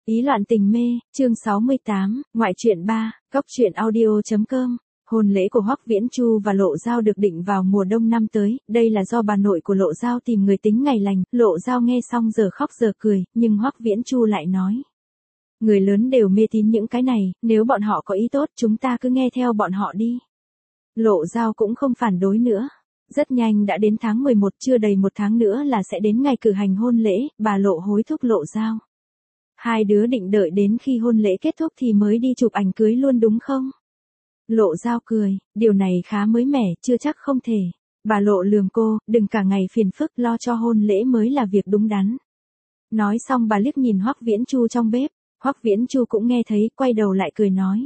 Ý loạn tình mê, chương 68, ngoại truyện 3, cóc truyện audio.com. Hôn lễ của Hoắc Viễn Chu và Lộ Giao được định vào mùa đông năm tới, đây là do bà nội của Lộ Giao tìm người tính ngày lành. Lộ Giao nghe xong giờ khóc giờ cười, nhưng Hoắc Viễn Chu lại nói. Người lớn đều mê tín những cái này, nếu bọn họ có ý tốt chúng ta cứ nghe theo bọn họ đi. Lộ Giao cũng không phản đối nữa. Rất nhanh đã đến tháng 11, chưa đầy một tháng nữa là sẽ đến ngày cử hành hôn lễ, bà Lộ hối thúc Lộ Giao. Hai đứa định đợi đến khi hôn lễ kết thúc thì mới đi chụp ảnh cưới luôn đúng không? Lộ Giao cười, điều này khá mới mẻ, chưa chắc không thể. Bà Lộ lườm cô, đừng cả ngày phiền phức, lo cho hôn lễ mới là việc đúng đắn. Nói xong bà liếc nhìn Hoắc Viễn Chu trong bếp, Hoắc Viễn Chu cũng nghe thấy, quay đầu lại cười nói.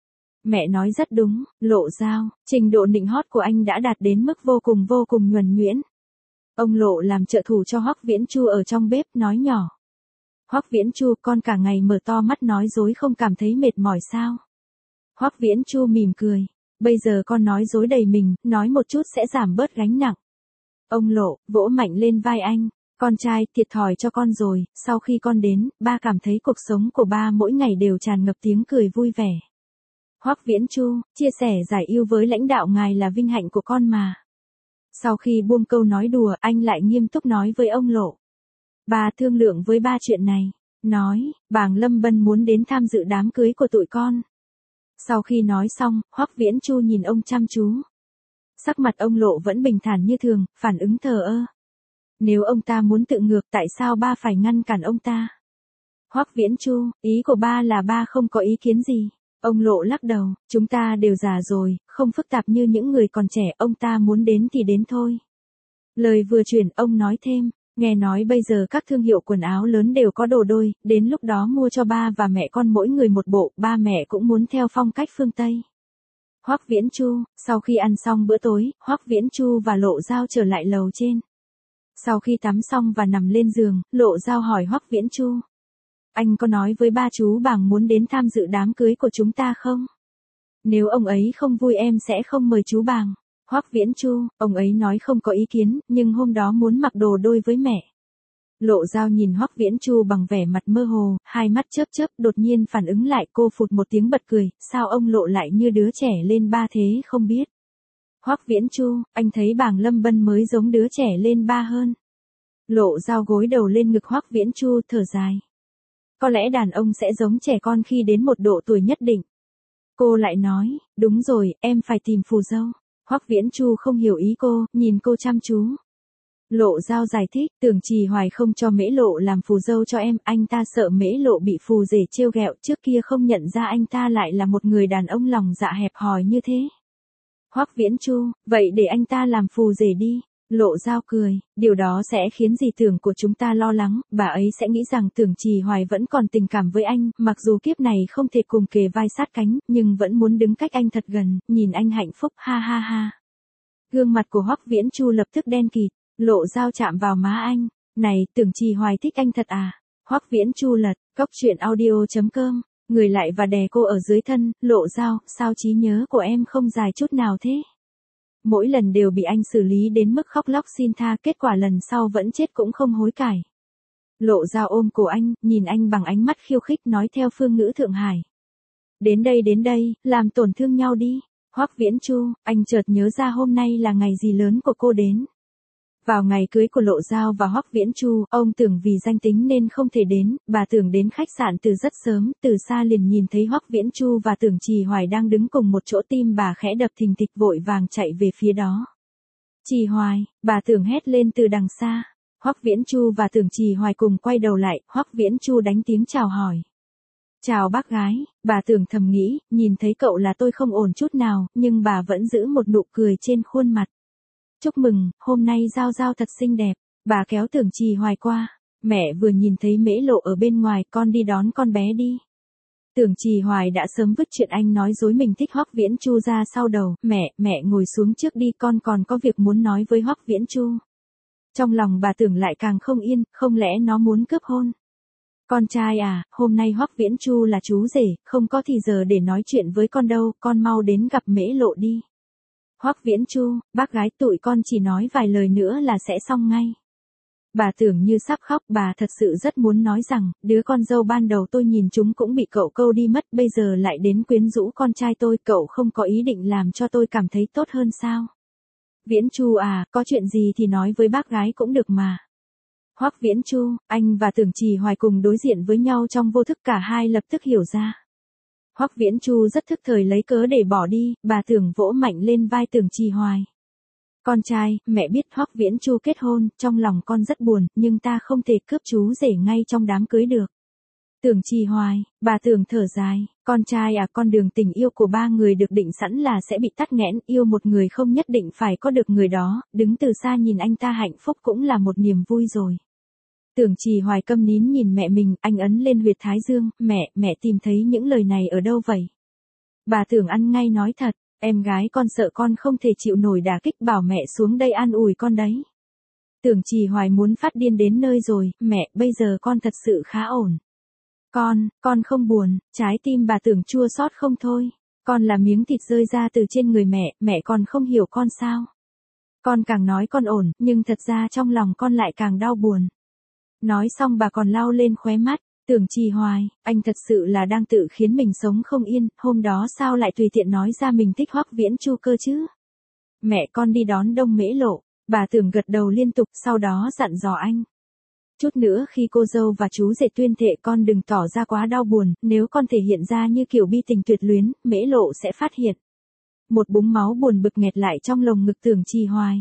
Mẹ nói rất đúng, Lộ Giao, trình độ nịnh hót của anh đã đạt đến mức vô cùng nhuần nhuyễn. Ông Lộ làm trợ thủ cho Hoắc Viễn Chu ở trong bếp, nói nhỏ. Hoắc Viễn Chu, con cả ngày mở to mắt nói dối không cảm thấy mệt mỏi sao? Hoắc Viễn Chu mỉm cười, bây giờ con nói dối đầy mình, nói một chút sẽ giảm bớt gánh nặng. Ông Lộ, vỗ mạnh lên vai anh, con trai, thiệt thòi cho con rồi, sau khi con đến, ba cảm thấy cuộc sống của ba mỗi ngày đều tràn ngập tiếng cười vui vẻ. Hoắc Viễn Chu, chia sẻ giải ưu với lãnh đạo ngài là vinh hạnh của con mà. Sau khi buông câu nói đùa, anh lại nghiêm túc nói với ông Lộ. Bà thương lượng với ba chuyện này, nói, bàng Lâm Bân muốn đến tham dự đám cưới của tụi con. Sau khi nói xong, Hoắc Viễn Chu nhìn ông chăm chú. Sắc mặt ông Lộ vẫn bình thản như thường, phản ứng thờ ơ. Nếu ông ta muốn tự ngược tại sao ba phải ngăn cản ông ta? Hoắc Viễn Chu, ý của ba là ba không có ý kiến gì. Ông Lộ lắc đầu, chúng ta đều già rồi, không phức tạp như những người còn trẻ, ông ta muốn đến thì đến thôi. Lời vừa chuyển, ông nói thêm. Nghe nói bây giờ các thương hiệu quần áo lớn đều có đồ đôi, đến lúc đó mua cho ba và mẹ con mỗi người một bộ, ba mẹ cũng muốn theo phong cách phương Tây. Hoắc Viễn Chu, sau khi ăn xong bữa tối, Hoắc Viễn Chu và Lộ Giao trở lại lầu trên. Sau khi tắm xong và nằm lên giường, Lộ Giao hỏi Hoắc Viễn Chu. Anh có nói với ba chú Bàng muốn đến tham dự đám cưới của chúng ta không? Nếu ông ấy không vui em sẽ không mời chú Bàng. Hoắc Viễn Chu, ông ấy nói không có ý kiến, nhưng hôm đó muốn mặc đồ đôi với mẹ. Lộ Giao nhìn Hoắc Viễn Chu bằng vẻ mặt mơ hồ, hai mắt chớp, đột nhiên phản ứng lại, cô phụt một tiếng bật cười, sao ông Lộ lại như đứa trẻ lên ba thế không biết. Hoắc Viễn Chu, anh thấy bàng Lâm Bân mới giống đứa trẻ lên ba hơn. Lộ Giao gối đầu lên ngực Hoắc Viễn Chu, thở dài. Có lẽ đàn ông sẽ giống trẻ con khi đến một độ tuổi nhất định. Cô lại nói, đúng rồi, em phải tìm phù dâu. Hoắc Viễn Chu không hiểu ý cô, nhìn cô chăm chú. Lộ Giao giải thích, Tưởng Trì Hoài không cho Mễ Lộ làm phù dâu cho em, anh ta sợ Mễ Lộ bị phù rể trêu ghẹo, trước kia không nhận ra anh ta lại là một người đàn ông lòng dạ hẹp hòi như thế. Hoắc Viễn Chu, vậy để anh ta làm phù rể đi. Lộ Giao cười, điều đó sẽ khiến dì Tưởng của chúng ta lo lắng, bà ấy sẽ nghĩ rằng Tưởng Trì Hoài vẫn còn tình cảm với anh, mặc dù kiếp này không thể cùng kề vai sát cánh, nhưng vẫn muốn đứng cách anh thật gần, nhìn anh hạnh phúc, ha ha ha. Gương mặt của Hoắc Viễn Chu lập tức đen kịt, Lộ Giao chạm vào má anh, này, Tưởng Trì Hoài thích anh thật à? Hoắc Viễn Chu lật, cóc truyện audio.com, người lại và đè cô ở dưới thân, Lộ Giao, sao trí nhớ của em không dài chút nào thế? Mỗi lần đều bị anh xử lý đến mức khóc lóc xin tha, kết quả lần sau vẫn chết cũng không hối cải. Lộ Giao ôm cổ anh, nhìn anh bằng ánh mắt khiêu khích, nói theo phương ngữ Thượng Hải. Đến đây, làm tổn thương nhau đi. Hoắc Viễn Chu, anh chợt nhớ ra hôm nay là ngày gì lớn của cô đến. Vào ngày cưới của Lộ Giao và Hoắc Viễn Chu, ông Tưởng vì danh tính nên không thể đến, bà Tưởng đến khách sạn từ rất sớm, từ xa liền nhìn thấy Hoắc Viễn Chu và Tưởng Trì Hoài đang đứng cùng một chỗ, tim bà khẽ đập thình thịch, vội vàng chạy về phía đó. Trì Hoài, bà Tưởng hét lên từ đằng xa. Hoắc Viễn Chu và Tưởng Trì Hoài cùng quay đầu lại, Hoắc Viễn Chu đánh tiếng chào hỏi. Chào bác gái, bà Tưởng thầm nghĩ, nhìn thấy cậu là tôi không ổn chút nào, nhưng bà vẫn giữ một nụ cười trên khuôn mặt. Chúc mừng, hôm nay Giao Giao thật xinh đẹp. Bà kéo Tưởng Trì Hoài qua. Mẹ vừa nhìn thấy Mễ Lộ ở bên ngoài, con đi đón con bé đi. Tưởng Trì Hoài đã sớm vứt chuyện anh nói dối mình thích Hoắc Viễn Chu ra sau đầu. Mẹ ngồi xuống trước đi, con còn có việc muốn nói với Hoắc Viễn Chu. Trong lòng bà Tưởng lại càng không yên, không lẽ nó muốn cướp hôn. Con trai à, hôm nay Hoắc Viễn Chu là chú rể, không có thì giờ để nói chuyện với con đâu, con mau đến gặp Mễ Lộ đi. Hoắc Viễn Chu, bác gái, tụi con chỉ nói vài lời nữa là sẽ xong ngay. Bà tưởng như sắp khóc, bà thật sự rất muốn nói rằng, đứa con dâu ban đầu tôi nhìn chúng cũng bị cậu câu đi mất, bây giờ lại đến quyến rũ con trai tôi, cậu không có ý định làm cho tôi cảm thấy tốt hơn sao? Viễn Chu à, có chuyện gì thì nói với bác gái cũng được mà. Hoắc Viễn Chu, anh và Tưởng Trì Hoài cùng đối diện với nhau trong vô thức, cả hai lập tức hiểu ra. Hoắc Viễn Chu rất thức thời lấy cớ để bỏ đi, bà Tưởng vỗ mạnh lên vai Tưởng Trì Hoài. Con trai, mẹ biết Hoắc Viễn Chu kết hôn, trong lòng con rất buồn, nhưng ta không thể cướp chú rể ngay trong đám cưới được. Tưởng Trì Hoài, bà Tưởng thở dài, con trai à, con đường tình yêu của ba người được định sẵn là sẽ bị tắc nghẽn, yêu một người không nhất định phải có được người đó, đứng từ xa nhìn anh ta hạnh phúc cũng là một niềm vui rồi. Tưởng Trì Hoài câm nín nhìn mẹ mình, anh ấn lên huyệt thái dương, mẹ tìm thấy những lời này ở đâu vậy? Bà Tưởng ăn ngay nói thật, em gái con sợ con không thể chịu nổi đả kích, bảo mẹ xuống đây an ủi con đấy. Tưởng Trì Hoài muốn phát điên đến nơi rồi, mẹ, bây giờ con thật sự khá ổn. Con không buồn, trái tim bà Tưởng chua xót không thôi. Con là miếng thịt rơi ra từ trên người mẹ còn không hiểu con sao? Con càng nói con ổn, nhưng thật ra trong lòng con lại càng đau buồn. Nói xong bà còn lau lên khóe mắt, Tưởng Trì Hoài, anh thật sự là đang tự khiến mình sống không yên, hôm đó sao lại tùy tiện nói ra mình thích Hoắc Viễn Chu cơ chứ? Mẹ con đi đón Đông Mễ Lộ, bà Tưởng gật đầu liên tục, sau đó dặn dò anh. Chút nữa khi cô dâu và chú rể tuyên thệ con đừng tỏ ra quá đau buồn, nếu con thể hiện ra như kiểu bi tình tuyệt luyến, Mễ Lộ sẽ phát hiện. Một búng máu buồn bực nghẹt lại trong lồng ngực Tưởng Trì Hoài.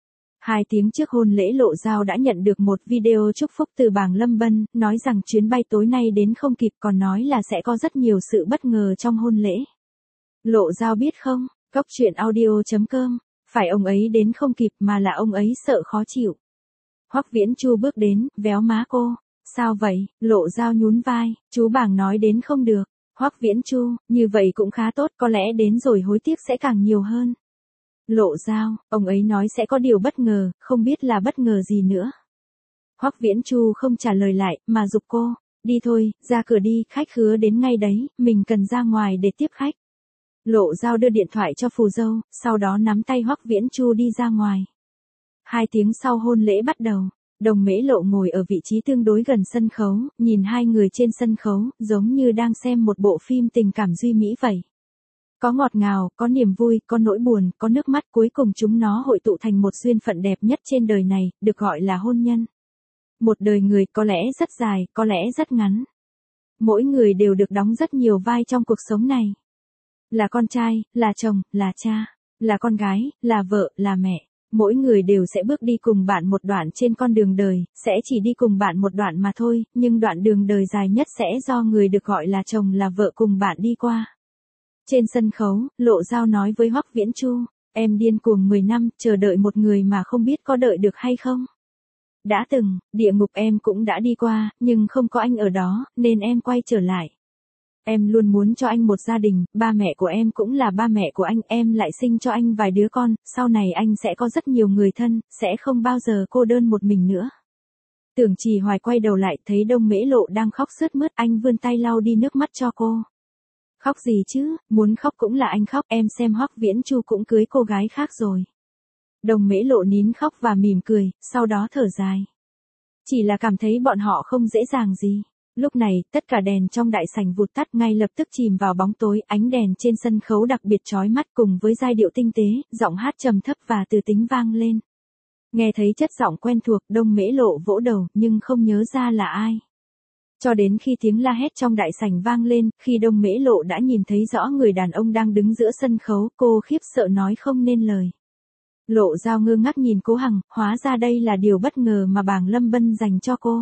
2 tiếng trước hôn lễ Lộ Dao đã nhận được một video chúc phúc từ Bàng Lâm Bân, nói rằng chuyến bay tối nay đến không kịp, còn nói là sẽ có rất nhiều sự bất ngờ trong hôn lễ. Lộ Dao biết không, Cốc Truyện Audio.com, phải ông ấy đến không kịp mà là ông ấy sợ khó chịu. Hoắc Viễn Chu bước đến, véo má cô. Sao vậy? Lộ Dao nhún vai, chú Bàng nói đến không được. Hoắc Viễn Chu, như vậy cũng khá tốt, có lẽ đến rồi hối tiếc sẽ càng nhiều hơn. Lộ Dao, ông ấy nói sẽ có điều bất ngờ, không biết là bất ngờ gì nữa. Hoắc Viễn Chu không trả lời lại, mà giục cô, đi thôi, ra cửa đi, khách khứa đến ngay đấy, mình cần ra ngoài để tiếp khách. Lộ Dao đưa điện thoại cho phù dâu, sau đó nắm tay Hoắc Viễn Chu đi ra ngoài. 2 tiếng sau hôn lễ bắt đầu, Đồng Mễ Lộ ngồi ở vị trí tương đối gần sân khấu, nhìn hai người trên sân khấu, giống như đang xem một bộ phim tình cảm duy mỹ vậy. Có ngọt ngào, có niềm vui, có nỗi buồn, có nước mắt, cuối cùng chúng nó hội tụ thành một duyên phận đẹp nhất trên đời này, được gọi là hôn nhân. Một đời người có lẽ rất dài, có lẽ rất ngắn. Mỗi người đều được đóng rất nhiều vai trong cuộc sống này. Là con trai, là chồng, là cha, là con gái, là vợ, là mẹ. Mỗi người đều sẽ bước đi cùng bạn một đoạn trên con đường đời, sẽ chỉ đi cùng bạn một đoạn mà thôi, nhưng đoạn đường đời dài nhất sẽ do người được gọi là chồng là vợ cùng bạn đi qua. Trên sân khấu, Lộ Dao nói với Hoắc Viễn Chu, em điên cuồng 10 năm, chờ đợi một người mà không biết có đợi được hay không. Đã từng, địa ngục em cũng đã đi qua, nhưng không có anh ở đó, nên em quay trở lại. Em luôn muốn cho anh một gia đình, ba mẹ của em cũng là ba mẹ của anh, em lại sinh cho anh vài đứa con, sau này anh sẽ có rất nhiều người thân, sẽ không bao giờ cô đơn một mình nữa. Tưởng Trì Hoài quay đầu lại thấy Đông Mễ Lộ đang khóc sướt mướt, anh vươn tay lau đi nước mắt cho cô. Khóc gì chứ, muốn khóc cũng là anh khóc, em xem Hoắc Viễn Chu cũng cưới cô gái khác rồi. Đồng Mễ Lộ nín khóc và mỉm cười, sau đó thở dài. Chỉ là cảm thấy bọn họ không dễ dàng gì. Lúc này, tất cả đèn trong đại sảnh vụt tắt, ngay lập tức chìm vào bóng tối, ánh đèn trên sân khấu đặc biệt chói mắt cùng với giai điệu tinh tế, giọng hát trầm thấp và từ tính vang lên. Nghe thấy chất giọng quen thuộc, Đông Mễ Lộ vỗ đầu, nhưng không nhớ ra là ai. Cho đến khi tiếng la hét trong đại sảnh vang lên, khi Đông Mễ Lộ đã nhìn thấy rõ người đàn ông đang đứng giữa sân khấu, cô khiếp sợ nói không nên lời. Lộ Dao ngơ ngác nhìn Cố Hằng, hóa ra đây là điều bất ngờ mà Bàng Lâm Bân dành cho cô.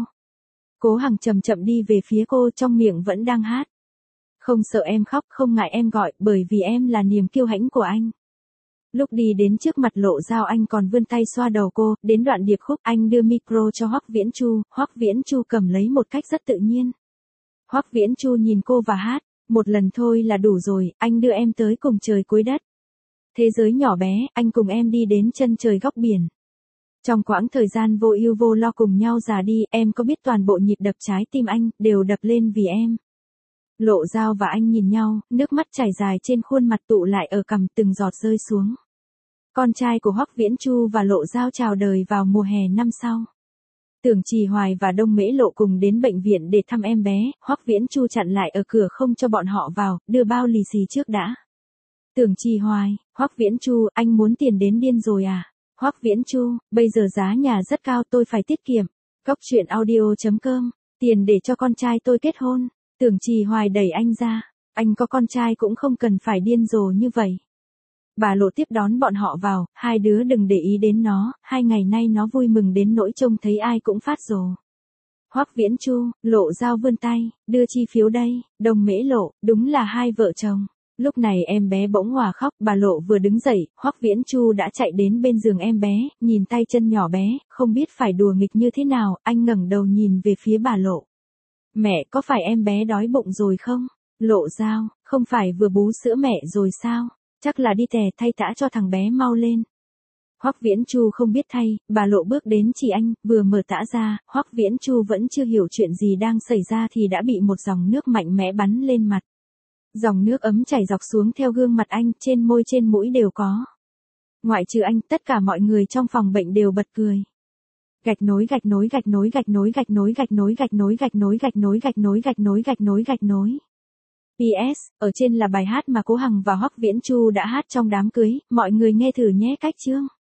Cố Hằng chậm chậm đi về phía cô, trong miệng vẫn đang hát. Không sợ em khóc, không ngại em gọi, bởi vì em là niềm kiêu hãnh của anh. Lúc đi đến trước mặt Lộ Dao anh còn vươn tay xoa đầu cô, đến đoạn điệp khúc anh đưa micro cho Hoắc Viễn Chu, Hoắc Viễn Chu cầm lấy một cách rất tự nhiên. Hoắc Viễn Chu nhìn cô và hát, một lần thôi là đủ rồi, anh đưa em tới cùng trời cuối đất. Thế giới nhỏ bé, anh cùng em đi đến chân trời góc biển. Trong quãng thời gian vô ưu vô lo cùng nhau già đi, em có biết toàn bộ nhịp đập trái tim anh, đều đập lên vì em. Lộ Dao và anh nhìn nhau, nước mắt chảy dài trên khuôn mặt tụ lại ở cằm, từng giọt rơi xuống. Con trai của Hoắc Viễn Chu và Lộ Dao chào đời vào mùa hè năm sau. Tưởng Trì Hoài và Đông Mễ Lộ cùng đến bệnh viện để thăm em bé, Hoắc Viễn Chu chặn lại ở cửa không cho bọn họ vào, đưa bao lì xì trước đã. Tưởng Trì Hoài, Hoắc Viễn Chu, anh muốn tiền đến điên rồi à? Hoắc Viễn Chu, bây giờ giá nhà rất cao tôi phải tiết kiệm. Cóc truyện audio.com, tiền để cho con trai tôi kết hôn. Tưởng Trì Hoài đẩy anh ra, anh có con trai cũng không cần phải điên rồ như vậy. Bà Lộ tiếp đón bọn họ vào, hai đứa đừng để ý đến nó, 2 ngày nay nó vui mừng đến nỗi trông thấy ai cũng phát rồ. Hoắc Viễn Chu, Lộ Giao vươn tay, đưa chi phiếu đây, Đông Mễ Lộ, đúng là hai vợ chồng. Lúc này em bé bỗng hòa khóc, bà Lộ vừa đứng dậy, Hoắc Viễn Chu đã chạy đến bên giường em bé, nhìn tay chân nhỏ bé, không biết phải đùa nghịch như thế nào, anh ngẩng đầu nhìn về phía bà Lộ. Mẹ, có phải em bé đói bụng rồi không? Lộ Giao, không phải vừa bú sữa mẹ rồi sao? Chắc là đi tè thay tã cho thằng bé mau lên. Hoắc Viễn Chu không biết thay, bà Lộ bước đến chỉ anh, vừa mở tã ra, Hoắc Viễn Chu vẫn chưa hiểu chuyện gì đang xảy ra thì đã bị một dòng nước mạnh mẽ bắn lên mặt. Dòng nước ấm chảy dọc xuống theo gương mặt anh, trên môi trên mũi đều có. Ngoại trừ anh, tất cả mọi người trong phòng bệnh đều bật cười. Gạch nối gạch nối gạch nối gạch nối gạch nối gạch nối gạch nối gạch nối gạch nối gạch nối gạch nối gạch nối gạch nối. PS, ở trên là bài hát mà Cố Hằng và Hoắc Viễn Chu đã hát trong đám cưới, mọi người nghe thử nhé. Cách chương.